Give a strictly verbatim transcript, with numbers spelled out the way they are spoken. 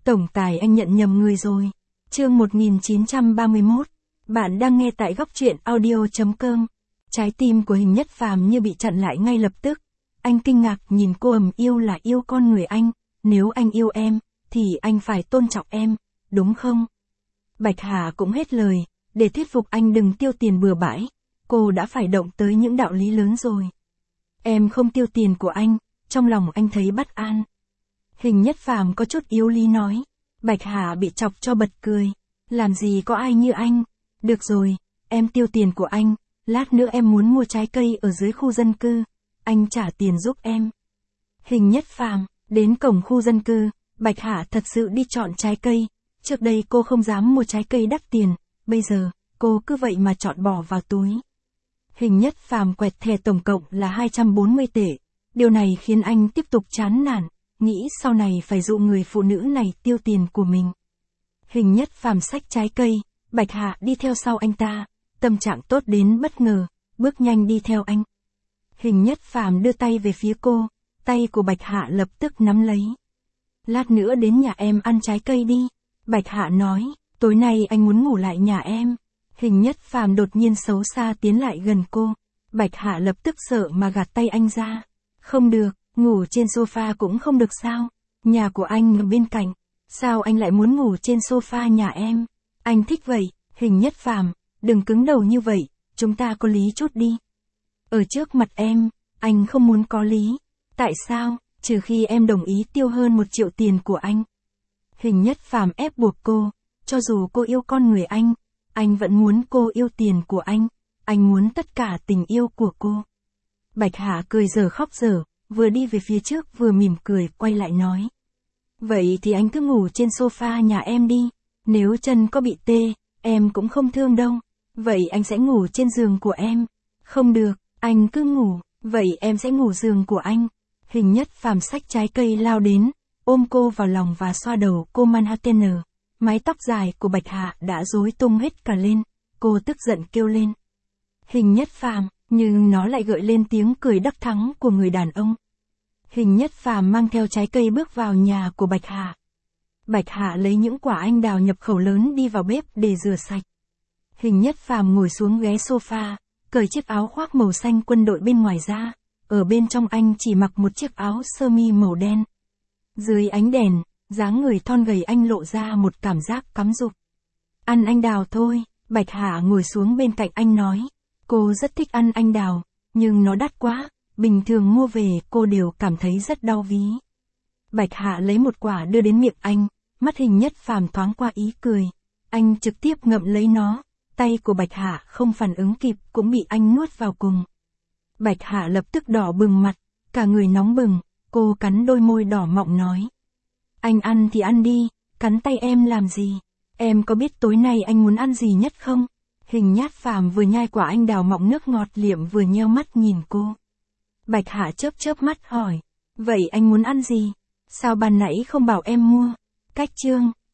Tổng tài anh nhận nhầm người rồi. Chương một nghìn chín trăm ba mươi mốt. Bạn đang nghe tại góc truyện audio chấm com. Trái tim của Hình Nhất Phàm như bị chặn lại ngay lập tức. Anh kinh ngạc nhìn cô, ầm, yêu là yêu con người anh, nếu anh yêu em, thì anh phải tôn trọng em, đúng không? Bạch Hà cũng hết lời, để thuyết phục anh đừng tiêu tiền bừa bãi, cô đã phải động tới những đạo lý lớn rồi. Em không tiêu tiền của anh, trong lòng anh thấy bất an. Hình Nhất Phàm có chút yếu lý nói. Bạch Hà bị chọc cho bật cười. Làm gì có ai như anh. Được rồi, em tiêu tiền của anh, lát nữa em muốn mua trái cây ở dưới khu dân cư, anh trả tiền giúp em. Hình Nhất Phàm đến cổng khu dân cư, Bạch Hà thật sự đi chọn trái cây. Trước đây cô không dám mua trái cây đắt tiền, bây giờ, cô cứ vậy mà chọn bỏ vào túi. Hình Nhất Phàm quẹt thẻ tổng cộng là hai trăm bốn mươi tệ. Điều này khiến anh tiếp tục chán nản, nghĩ sau này phải dụ người phụ nữ này tiêu tiền của mình. Hình Nhất Phàm xách trái cây, Bạch Hà đi theo sau anh ta, tâm trạng tốt đến bất ngờ, bước nhanh đi theo anh. Hình Nhất Phàm đưa tay về phía cô, tay của Bạch Hà lập tức nắm lấy. Lát nữa đến nhà em ăn trái cây đi, Bạch Hà nói, tối nay anh muốn ngủ lại nhà em. Hình Nhất Phàm đột nhiên xấu xa tiến lại gần cô, Bạch Hà lập tức sợ mà gạt tay anh ra. Không được, ngủ trên sofa cũng không được sao, nhà của anh ở bên cạnh, sao anh lại muốn ngủ trên sofa nhà em? Anh thích vậy. Hình Nhất Phàm, đừng cứng đầu như vậy, chúng ta có lý chút đi. Ở trước mặt em, anh không muốn có lý. Tại sao? Trừ khi em đồng ý tiêu hơn một triệu tiền của anh. Hình Nhất Phàm ép buộc cô, cho dù cô yêu con người anh, anh vẫn muốn cô yêu tiền của anh, anh muốn tất cả tình yêu của cô. Bạch Hà cười dở khóc dở, vừa đi về phía trước vừa mỉm cười quay lại nói. Vậy thì anh cứ ngủ trên sofa nhà em đi, nếu chân có bị tê, em cũng không thương đâu. Vậy anh sẽ ngủ trên giường của em. Không được, anh cứ ngủ, vậy em sẽ ngủ giường của anh. Hình Nhất Phàm xách trái cây lao đến, ôm cô vào lòng và xoa đầu cô Manhattan. Mái tóc dài của Bạch Hà đã rối tung hết cả lên, cô tức giận kêu lên. Hình Nhất Phàm, nhưng nó lại gợi lên tiếng cười đắc thắng của người đàn ông. Hình Nhất Phàm mang theo trái cây bước vào nhà của Bạch Hà. Bạch Hà lấy những quả anh đào nhập khẩu lớn đi vào bếp để rửa sạch. Hình Nhất Phàm ngồi xuống ghế sofa, cởi chiếc áo khoác màu xanh quân đội bên ngoài ra, ở bên trong anh chỉ mặc một chiếc áo sơ mi màu đen. Dưới ánh đèn, dáng người thon gầy anh lộ ra một cảm giác cắm rụp. Ăn anh đào thôi, Bạch Hà ngồi xuống bên cạnh anh nói. Cô rất thích ăn anh đào, nhưng nó đắt quá, bình thường mua về cô đều cảm thấy rất đau ví. Bạch Hà lấy một quả đưa đến miệng anh, mắt Hình Nhất Phàm thoáng qua ý cười. Anh trực tiếp ngậm lấy nó, tay của Bạch Hà không phản ứng kịp cũng bị anh nuốt vào cùng. Bạch Hà lập tức đỏ bừng mặt, cả người nóng bừng, cô cắn đôi môi đỏ mọng nói. Anh ăn thì ăn đi, cắn tay em làm gì? Em có biết tối nay anh muốn ăn gì nhất không? Hình Nhất Phàm vừa nhai quả anh đào mọng nước ngọt liệm vừa nheo mắt nhìn cô. Bạch Hà chớp chớp mắt hỏi. Vậy anh muốn ăn gì? Sao ban nãy không bảo em mua? Cách chương.